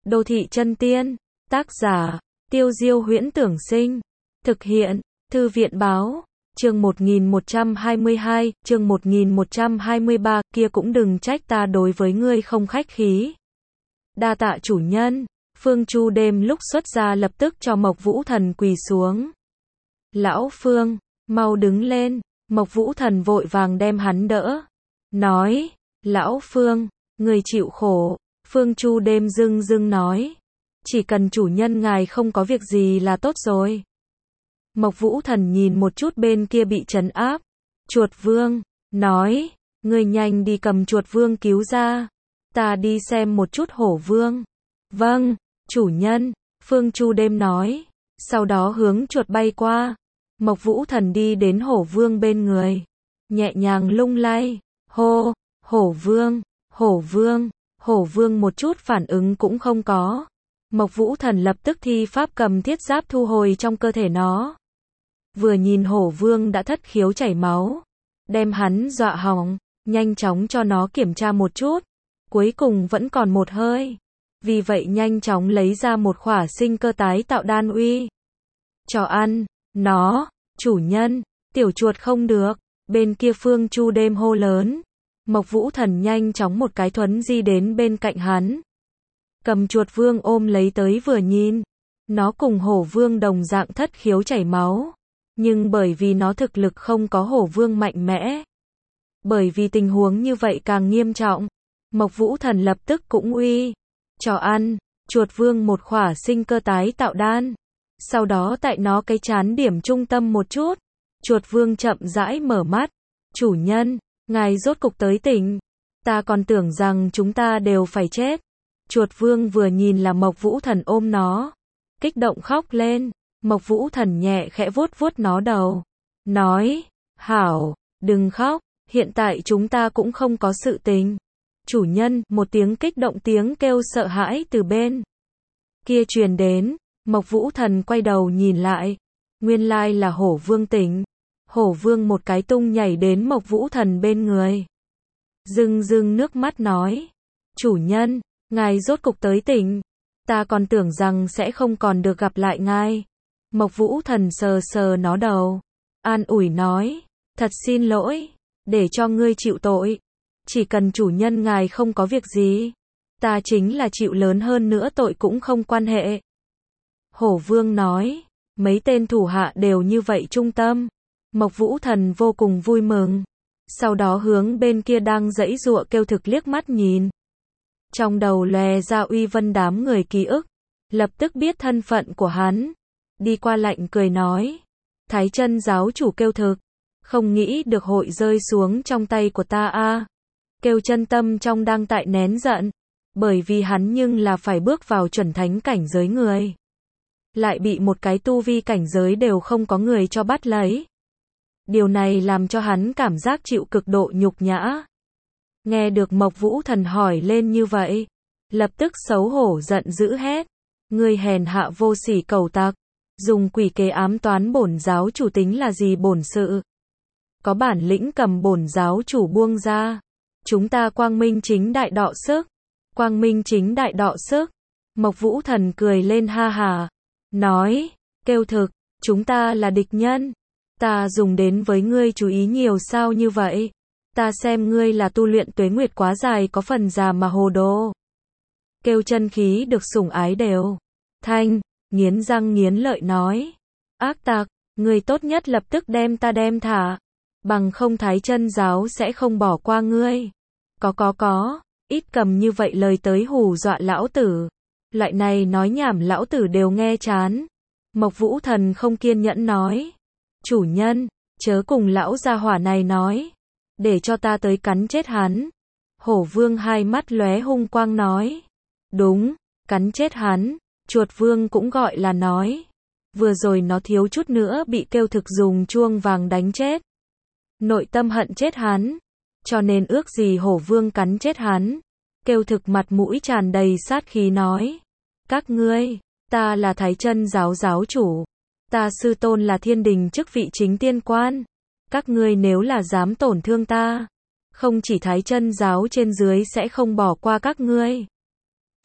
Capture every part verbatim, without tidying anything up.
Đô thị chân tiên, tác giả, Tiêu Diêu Huyễn Tưởng Sinh, thực hiện, Thư viện Báo, chương một nghìn một trăm hai mươi hai, chương một nghìn một trăm hai mươi ba, kia cũng đừng trách ta đối với ngươi không khách khí. Đa tạ chủ nhân, Phương Chu đêm lúc xuất ra lập tức cho Mộc Vũ Thần quỳ xuống. Lão Phương, mau đứng lên, Mộc Vũ Thần vội vàng đem hắn đỡ. Nói, Lão Phương, người chịu khổ. Phương Chu đêm dưng dưng nói, chỉ cần chủ nhân ngài không có việc gì là tốt rồi. Mộc Vũ Thần nhìn một chút bên kia bị trấn áp, chuột vương, nói, người nhanh đi cầm chuột vương cứu ra, ta đi xem một chút hổ vương. Vâng, chủ nhân, Phương Chu đêm nói, sau đó hướng chuột bay qua. Mộc Vũ Thần đi đến hổ vương bên người, nhẹ nhàng lung lay, hô, hổ vương, hổ vương. Hổ vương một chút phản ứng cũng không có. Mộc Vũ Thần lập tức thi pháp cầm thiết giáp thu hồi trong cơ thể nó. Vừa nhìn hổ vương đã thất khiếu chảy máu, đem hắn dọa hỏng, nhanh chóng cho nó kiểm tra một chút. Cuối cùng vẫn còn một hơi. Vì vậy nhanh chóng lấy ra một khỏa sinh cơ tái tạo đan uy. Cho ăn, nó, chủ nhân, tiểu chuột không được. Bên kia Phương Chu đêm hô lớn. Mộc Vũ Thần nhanh chóng một cái thuấn di đến bên cạnh hắn. Cầm chuột vương ôm lấy tới vừa nhìn. Nó cùng hổ vương đồng dạng thất khiếu chảy máu. Nhưng bởi vì nó thực lực không có hổ vương mạnh mẽ. Bởi vì tình huống như vậy càng nghiêm trọng. Mộc Vũ Thần lập tức cũng uy. Cho ăn, chuột vương một khỏa sinh cơ tái tạo đan. Sau đó tại nó cái chán điểm trung tâm một chút. Chuột vương chậm rãi mở mắt. Chủ nhân. Ngài rốt cục tới tỉnh. Ta còn tưởng rằng chúng ta đều phải chết. Chuột vương vừa nhìn là Mộc Vũ Thần ôm nó. Kích động khóc lên. Mộc Vũ Thần nhẹ khẽ vuốt vuốt nó đầu. Nói, hảo, đừng khóc, hiện tại chúng ta cũng không có sự tình. Chủ nhân, một tiếng kích động tiếng kêu sợ hãi từ bên kia truyền đến. Mộc Vũ Thần quay đầu nhìn lại. Nguyên lai là hổ vương tỉnh. Hổ vương một cái tung nhảy đến Mộc Vũ Thần bên người. Rưng rưng nước mắt nói. Chủ nhân, ngài rốt cục tới tỉnh. Ta còn tưởng rằng sẽ không còn được gặp lại ngài. Mộc Vũ Thần sờ sờ nó đầu. An ủi nói. Thật xin lỗi. Để cho ngươi chịu tội. Chỉ cần chủ nhân ngài không có việc gì. Ta chính là chịu lớn hơn nữa tội cũng không quan hệ. Hổ vương nói. Mấy tên thủ hạ đều như vậy trung tâm. Mộc Vũ Thần vô cùng vui mừng. Sau đó hướng bên kia đang giãy giụa kêu thực liếc mắt nhìn. Trong đầu lòe ra Uy Vân đám người ký ức. Lập tức biết thân phận của hắn. Đi qua lạnh cười nói. Thái chân giáo chủ kêu thực. Không nghĩ được hội rơi xuống trong tay của ta a. Kêu chân tâm trong đang tại nén giận. Bởi vì hắn nhưng là phải bước vào chuẩn thánh cảnh giới người. Lại bị một cái tu vi cảnh giới đều không có người cho bắt lấy. Điều này làm cho hắn cảm giác chịu cực độ nhục nhã. Nghe được Mộc Vũ Thần hỏi lên như vậy. Lập tức xấu hổ giận dữ hét. Ngươi hèn hạ vô sỉ cẩu tặc. Dùng quỷ kế ám toán bổn giáo chủ tính là gì bổn sự. Có bản lĩnh cầm bổn giáo chủ buông ra. Chúng ta quang minh chính đại đọ sức. Quang minh chính đại đọ sức. Mộc Vũ Thần cười lên ha hà. Nói. Kêu thực. Chúng ta là địch nhân. Ta dùng đến với ngươi chú ý nhiều sao như vậy? Ta xem ngươi là tu luyện tuế nguyệt quá dài có phần già mà hồ đồ. Kêu chân khí được sủng ái đều. Thanh, nghiến răng nghiến lợi nói. Ác tặc, ngươi tốt nhất lập tức đem ta đem thả. Bằng không Thái chân giáo sẽ không bỏ qua ngươi. Có có có, ít cầm như vậy lời tới hù dọa lão tử. Loại này nói nhảm lão tử đều nghe chán. Mộc Vũ Thần không kiên nhẫn nói. Chủ nhân, chớ cùng lão gia hỏa này nói. Để cho ta tới cắn chết hắn. Hổ vương hai mắt lóe hung quang nói. Đúng, cắn chết hắn. Chuột vương cũng gọi là nói. Vừa rồi nó thiếu chút nữa bị kêu thực dùng chuông vàng đánh chết. Nội tâm hận chết hắn. Cho nên ước gì hổ vương cắn chết hắn. Kêu thực mặt mũi tràn đầy sát khí nói. Các ngươi, ta là Thái chân giáo giáo chủ. Ta sư tôn là thiên đình chức vị chính tiên quan. Các ngươi nếu là dám tổn thương ta. Không chỉ Thái chân giáo trên dưới sẽ không bỏ qua các ngươi.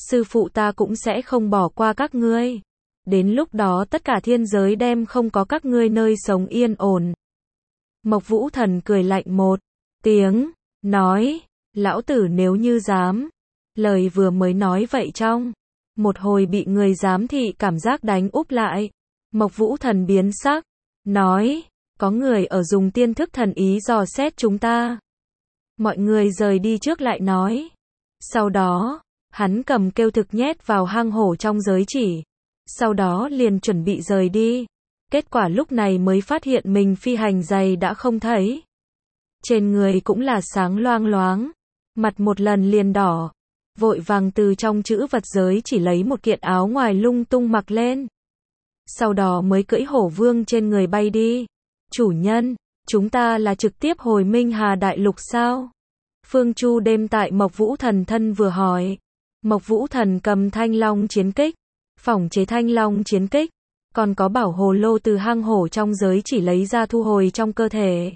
sư phụ ta cũng sẽ không bỏ qua các ngươi. Đến lúc đó tất cả thiên giới đem không có các ngươi nơi sống yên ổn. Mộc Vũ Thần cười lạnh một tiếng, nói, lão tử nếu như dám. Lời vừa mới nói vậy trong một hồi bị người giám thị cảm giác đánh úp lại. Mộc Vũ Thần biến sắc, nói, có người ở dùng tiên thức thần ý dò xét chúng ta. Mọi người rời đi trước lại nói. Sau đó, hắn cầm kêu thực nhét vào hang hổ trong giới chỉ. Sau đó liền chuẩn bị rời đi. Kết quả lúc này mới phát hiện mình phi hành giày đã không thấy. Trên người cũng là sáng loang loáng. Mặt một lần liền đỏ. Vội vàng từ trong chữ vật giới chỉ lấy một kiện áo ngoài lung tung mặc lên. Sau đó mới cưỡi hổ vương trên người bay đi. Chủ nhân, chúng ta là trực tiếp hồi Minh Hà Đại Lục sao? Phương Chu đêm tại Mộc Vũ Thần thân vừa hỏi. Mộc Vũ Thần cầm thanh long chiến kích, phỏng chế thanh long chiến kích, còn có bảo hồ lô từ hang hổ trong giới chỉ lấy ra thu hồi trong cơ thể.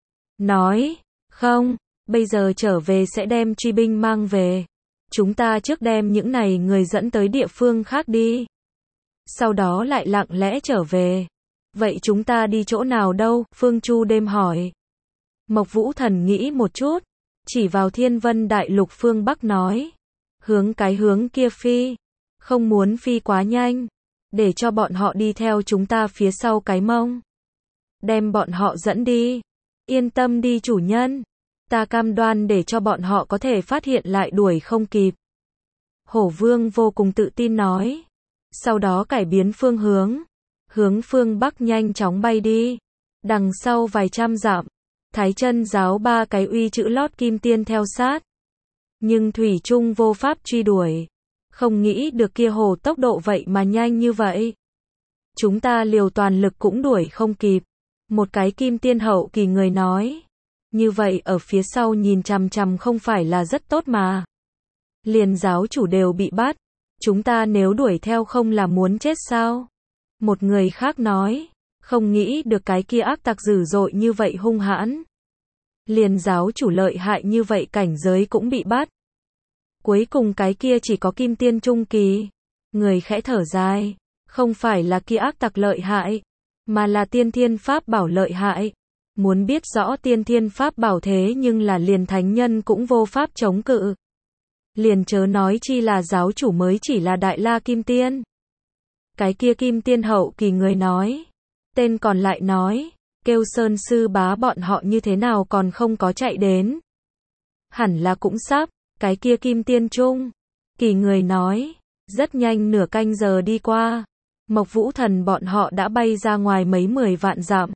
Nói, không, bây giờ trở về sẽ đem truy binh mang về. Chúng ta trước đem những này người dẫn tới địa phương khác đi. Sau đó lại lặng lẽ trở về. Vậy chúng ta đi chỗ nào đâu? Phương Chu đêm hỏi. Mộc Vũ Thần nghĩ một chút, chỉ vào Thiên Vân Đại Lục phương Bắc nói. Hướng cái hướng kia phi. Không muốn phi quá nhanh. Để cho bọn họ đi theo chúng ta phía sau cái mông. Đem bọn họ dẫn đi. Yên tâm đi chủ nhân. Ta cam đoan để cho bọn họ có thể phát hiện lại đuổi không kịp. Hổ Vương vô cùng tự tin nói. Sau đó cải biến phương hướng. Hướng phương Bắc nhanh chóng bay đi. Đằng sau vài trăm dặm. Thái Chân giáo ba cái uy chữ lót kim tiên theo sát. Nhưng thủy chung vô pháp truy đuổi. Không nghĩ được kia hổ tốc độ vậy mà nhanh như vậy. Chúng ta liều toàn lực cũng đuổi không kịp. Một cái kim tiên hậu kỳ người nói. Như vậy ở phía sau nhìn chằm chằm không phải là rất tốt mà. Liền giáo chủ đều bị bắt. Chúng ta nếu đuổi theo không là muốn chết sao? Một người khác nói. Không nghĩ được cái kia ác tặc dữ dội như vậy hung hãn. Liền giáo chủ lợi hại như vậy cảnh giới cũng bị bắt. Cuối cùng cái kia chỉ có kim tiên trung kỳ. Người khẽ thở dài. Không phải là kia ác tặc lợi hại. Mà là tiên thiên pháp bảo lợi hại. Muốn biết rõ tiên thiên pháp bảo thế nhưng là liền thánh nhân cũng vô pháp chống cự. Liền chớ nói chi là giáo chủ mới chỉ là đại la kim tiên. Cái kia kim tiên hậu kỳ người nói. Tên còn lại nói. Kêu Sơn sư bá bọn họ như thế nào còn không có chạy đến. Hẳn là cũng sắp. Cái kia kim tiên trung kỳ người nói. Rất nhanh nửa canh giờ đi qua. Mộc Vũ Thần bọn họ đã bay ra ngoài mấy mười vạn dặm.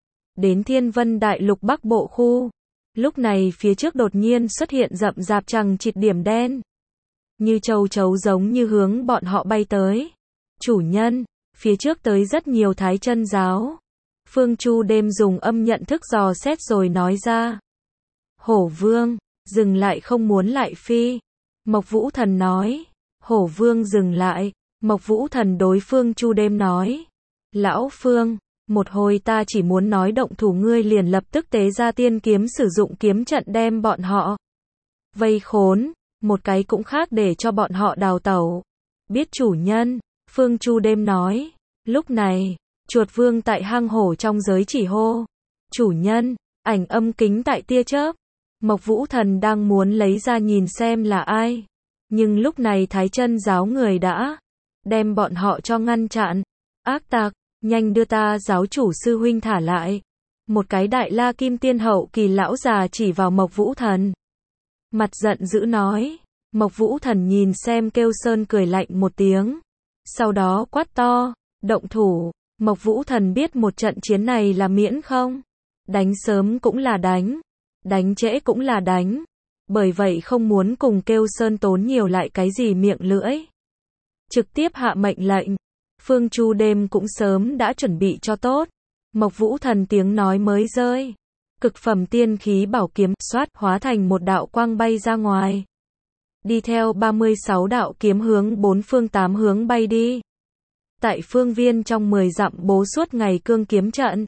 Đến Thiên Vân Đại Lục Bắc Bộ khu. Lúc này phía trước đột nhiên xuất hiện rậm rạp chằng chịt điểm đen. Như châu chấu giống như hướng bọn họ bay tới. Chủ nhân, phía trước tới rất nhiều Thái Chân giáo. Phương Chu đêm dùng âm nhận thức dò xét rồi nói ra. Hổ Vương, dừng lại không muốn lại phi. Mộc Vũ Thần nói. Hổ Vương dừng lại. Mộc Vũ Thần đối Phương Chu đêm nói. Lão Phương, một hồi ta chỉ muốn nói động thủ ngươi liền lập tức tế ra tiên kiếm sử dụng kiếm trận đem bọn họ vây khốn, một cái cũng khác để cho bọn họ đào tẩu. Biết chủ nhân, Phương Chu đêm nói. Lúc này, chuột vương tại hang hổ trong giới chỉ hô. Chủ nhân, ảnh âm kính tại tia chớp. Mộc Vũ Thần đang muốn lấy ra nhìn xem là ai. Nhưng lúc này Thái Chân giáo người đã đem bọn họ cho ngăn chặn. Ác tặc, nhanh đưa ta giáo chủ sư huynh thả lại. Một cái đại la kim tiên hậu kỳ lão già chỉ vào Mộc Vũ Thần. Mặt giận dữ nói. Mộc Vũ Thần nhìn xem kêu Sơn cười lạnh một tiếng. Sau đó quát to, động thủ. Mộc Vũ Thần biết một trận chiến này là miễn không. Đánh sớm cũng là đánh. Đánh trễ cũng là đánh. Bởi vậy không muốn cùng kêu Sơn tốn nhiều lại cái gì miệng lưỡi. Trực tiếp hạ mệnh lệnh. Phương Chu đêm cũng sớm đã chuẩn bị cho tốt. Mộc Vũ Thần tiếng nói mới rơi. Cực phẩm tiên khí bảo kiếm xoát hóa thành một đạo quang bay ra ngoài. Đi theo ba mươi sáu đạo kiếm hướng bốn phương tám hướng bay đi. Tại phương viên trong mười dặm bố suốt ngày cương kiếm trận.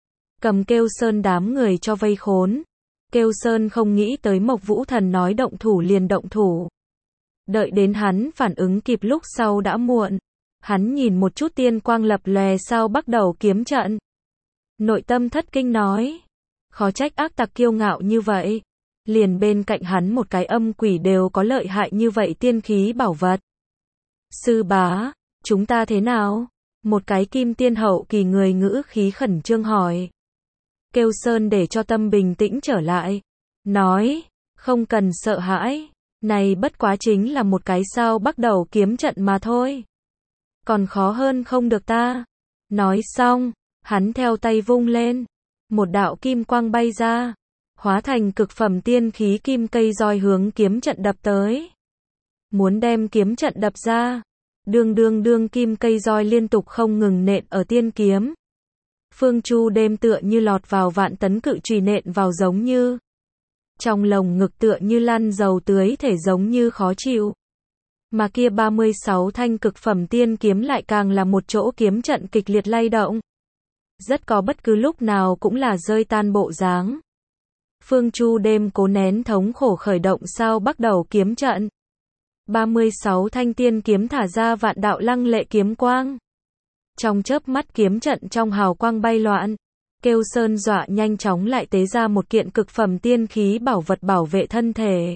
Cầm kêu Sơn đám người cho vây khốn. Kêu Sơn không nghĩ tới Mộc Vũ Thần nói động thủ liền động thủ. Đợi đến hắn phản ứng kịp lúc sau đã muộn. Hắn nhìn một chút tiên quang lập lòe sau bắt đầu kiếm trận. Nội tâm thất kinh nói. Khó trách ác tặc kiêu ngạo như vậy. Liền bên cạnh hắn một cái âm quỷ đều có lợi hại như vậy tiên khí bảo vật. Sư bá, chúng ta thế nào? Một cái kim tiên hậu kỳ người ngữ khí khẩn trương hỏi. Kêu Sơn để cho tâm bình tĩnh trở lại. Nói, không cần sợ hãi. Này bất quá chính là một cái sao bắt đầu kiếm trận mà thôi. Còn khó hơn không được ta. Nói xong, hắn theo tay vung lên. Một đạo kim quang bay ra. Hóa thành cực phẩm tiên khí kim cây roi hướng kiếm trận đập tới. Muốn đem kiếm trận đập ra. Đương đương đương kim cây roi liên tục không ngừng nện ở tiên kiếm. Phương Chu đêm tựa như lọt vào vạn tấn cự chùy nện vào giống như. Trong lồng ngực tựa như lăn dầu tưới thể giống như khó chịu. Mà kia ba mươi sáu thanh cực phẩm tiên kiếm lại càng là một chỗ kiếm trận kịch liệt lay động. Rất có bất cứ lúc nào cũng là rơi tan bộ dáng. Phương Chu đêm cố nén thống khổ khởi động sao bắt đầu kiếm trận. ba mươi sáu thanh tiên kiếm thả ra vạn đạo lăng lệ kiếm quang. Trong chớp mắt kiếm trận trong hào quang bay loạn. Kêu Sơn dọa nhanh chóng lại tế ra một kiện cực phẩm tiên khí bảo vật bảo vệ thân thể.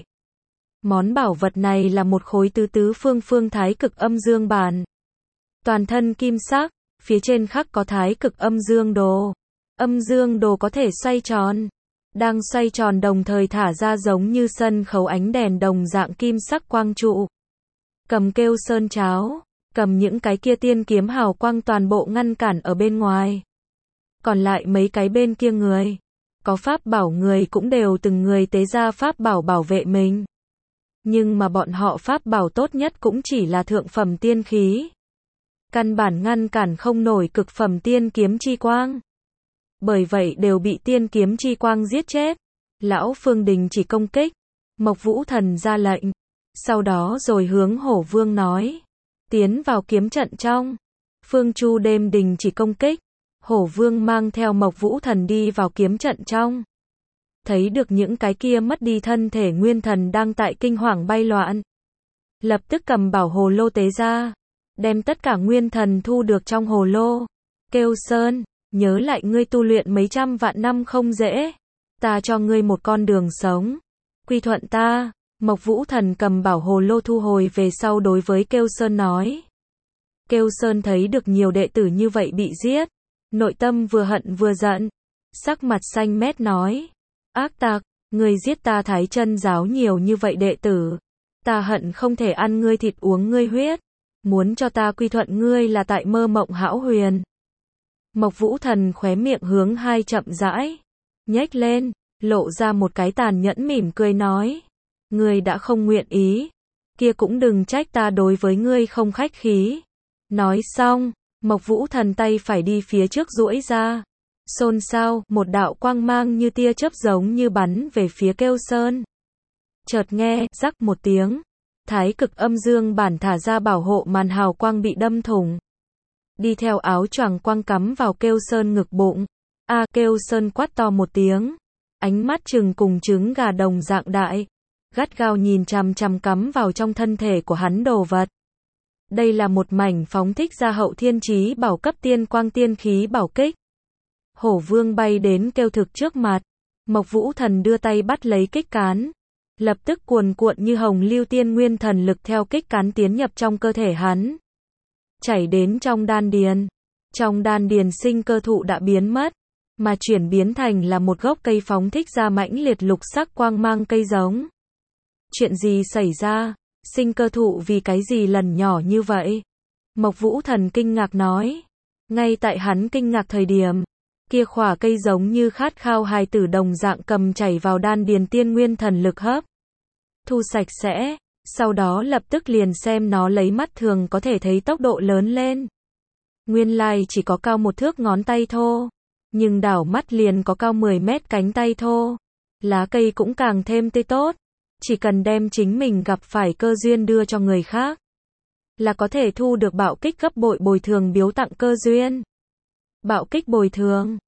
Món bảo vật này là một khối tứ tứ phương phương thái cực âm dương bàn. Toàn thân kim sắc, phía trên khắc có thái cực âm dương đồ. Âm dương đồ có thể xoay tròn. Đang xoay tròn đồng thời thả ra giống như sân khấu ánh đèn đồng dạng kim sắc quang trụ. Cầm Kêu Sơn cháo, cầm những cái kia tiên kiếm hào quang toàn bộ ngăn cản ở bên ngoài. Còn lại mấy cái bên kia người, có pháp bảo người cũng đều từng người tế ra pháp bảo bảo vệ mình. Nhưng mà bọn họ pháp bảo tốt nhất cũng chỉ là thượng phẩm tiên khí. Căn bản ngăn cản không nổi cực phẩm tiên kiếm chi quang. Bởi vậy đều bị tiên kiếm chi quang giết chết. Lão Phương đình chỉ công kích. Mộc Vũ Thần ra lệnh. Sau đó rồi hướng Hổ Vương nói. Tiến vào kiếm trận trong. Phương Chu đêm đình chỉ công kích. Hổ Vương mang theo Mộc Vũ Thần đi vào kiếm trận trong. Thấy được những cái kia mất đi thân thể nguyên thần đang tại kinh hoàng bay loạn. Lập tức cầm bảo hồ lô tế ra. Đem tất cả nguyên thần thu được trong hồ lô. Kêu Sơn, nhớ lại ngươi tu luyện mấy trăm vạn năm không dễ. Ta cho ngươi một con đường sống. Quy thuận ta. Mộc Vũ Thần cầm bảo hồ lô thu hồi về sau đối với Kêu Sơn nói. Kêu Sơn thấy được nhiều đệ tử như vậy bị giết. Nội tâm vừa hận vừa giận. Sắc mặt xanh mét nói. Ác tặc, ngươi giết ta Thái Chân giáo nhiều như vậy đệ tử. Ta hận không thể ăn ngươi thịt uống ngươi huyết. Muốn cho ta quy thuận ngươi là tại mơ mộng hão huyền. Mộc Vũ Thần khóe miệng hướng hai chậm rãi. Nhếch lên, lộ ra một cái tàn nhẫn mỉm cười nói. Ngươi đã không nguyện ý. Kia cũng đừng trách ta đối với ngươi không khách khí. Nói xong, Mộc Vũ Thần tay phải đi phía trước duỗi ra. Xôn xao, một đạo quang mang như tia chớp giống như bắn về phía Kêu Sơn. Chợt nghe, rắc một tiếng. Thái cực âm dương bản thả ra bảo hộ màn hào quang bị đâm thủng. Đi theo áo choàng quang cắm vào Kêu Sơn ngực bụng. A à, Kêu Sơn quát to một tiếng. Ánh mắt trừng cùng trứng gà đồng dạng đại. Gắt gao nhìn chằm chằm cắm vào trong thân thể của hắn đồ vật. Đây là một mảnh phóng thích ra hậu thiên chí bảo cấp tiên quang tiên khí bảo kích. Hổ Vương bay đến Kêu Thực trước mặt. Mộc Vũ Thần đưa tay bắt lấy kích cán. Lập tức cuồn cuộn như hồng lưu tiên nguyên thần lực theo kích cán tiến nhập trong cơ thể hắn. Chảy đến trong đan điền. Trong đan điền sinh cơ thụ đã biến mất. Mà chuyển biến thành là một gốc cây phóng thích ra mãnh liệt lục sắc quang mang cây giống. Chuyện gì xảy ra? Sinh cơ thụ vì cái gì lần nhỏ như vậy? Mộc Vũ Thần kinh ngạc nói. Ngay tại hắn kinh ngạc thời điểm. Kia khỏa cây giống như khát khao hài tử đồng dạng cầm chảy vào đan điền tiên nguyên thần lực hấp. Thu sạch sẽ. Sau đó lập tức liền xem nó lấy mắt thường có thể thấy tốc độ lớn lên. Nguyên lai chỉ có cao một thước ngón tay thô. Nhưng đảo mắt liền có cao mười mét cánh tay thô. Lá cây cũng càng thêm tươi tốt. Chỉ cần đem chính mình gặp phải cơ duyên đưa cho người khác. Là có thể thu được bạo kích gấp bội bồi thường biếu tặng cơ duyên. Bạo kích bồi thường.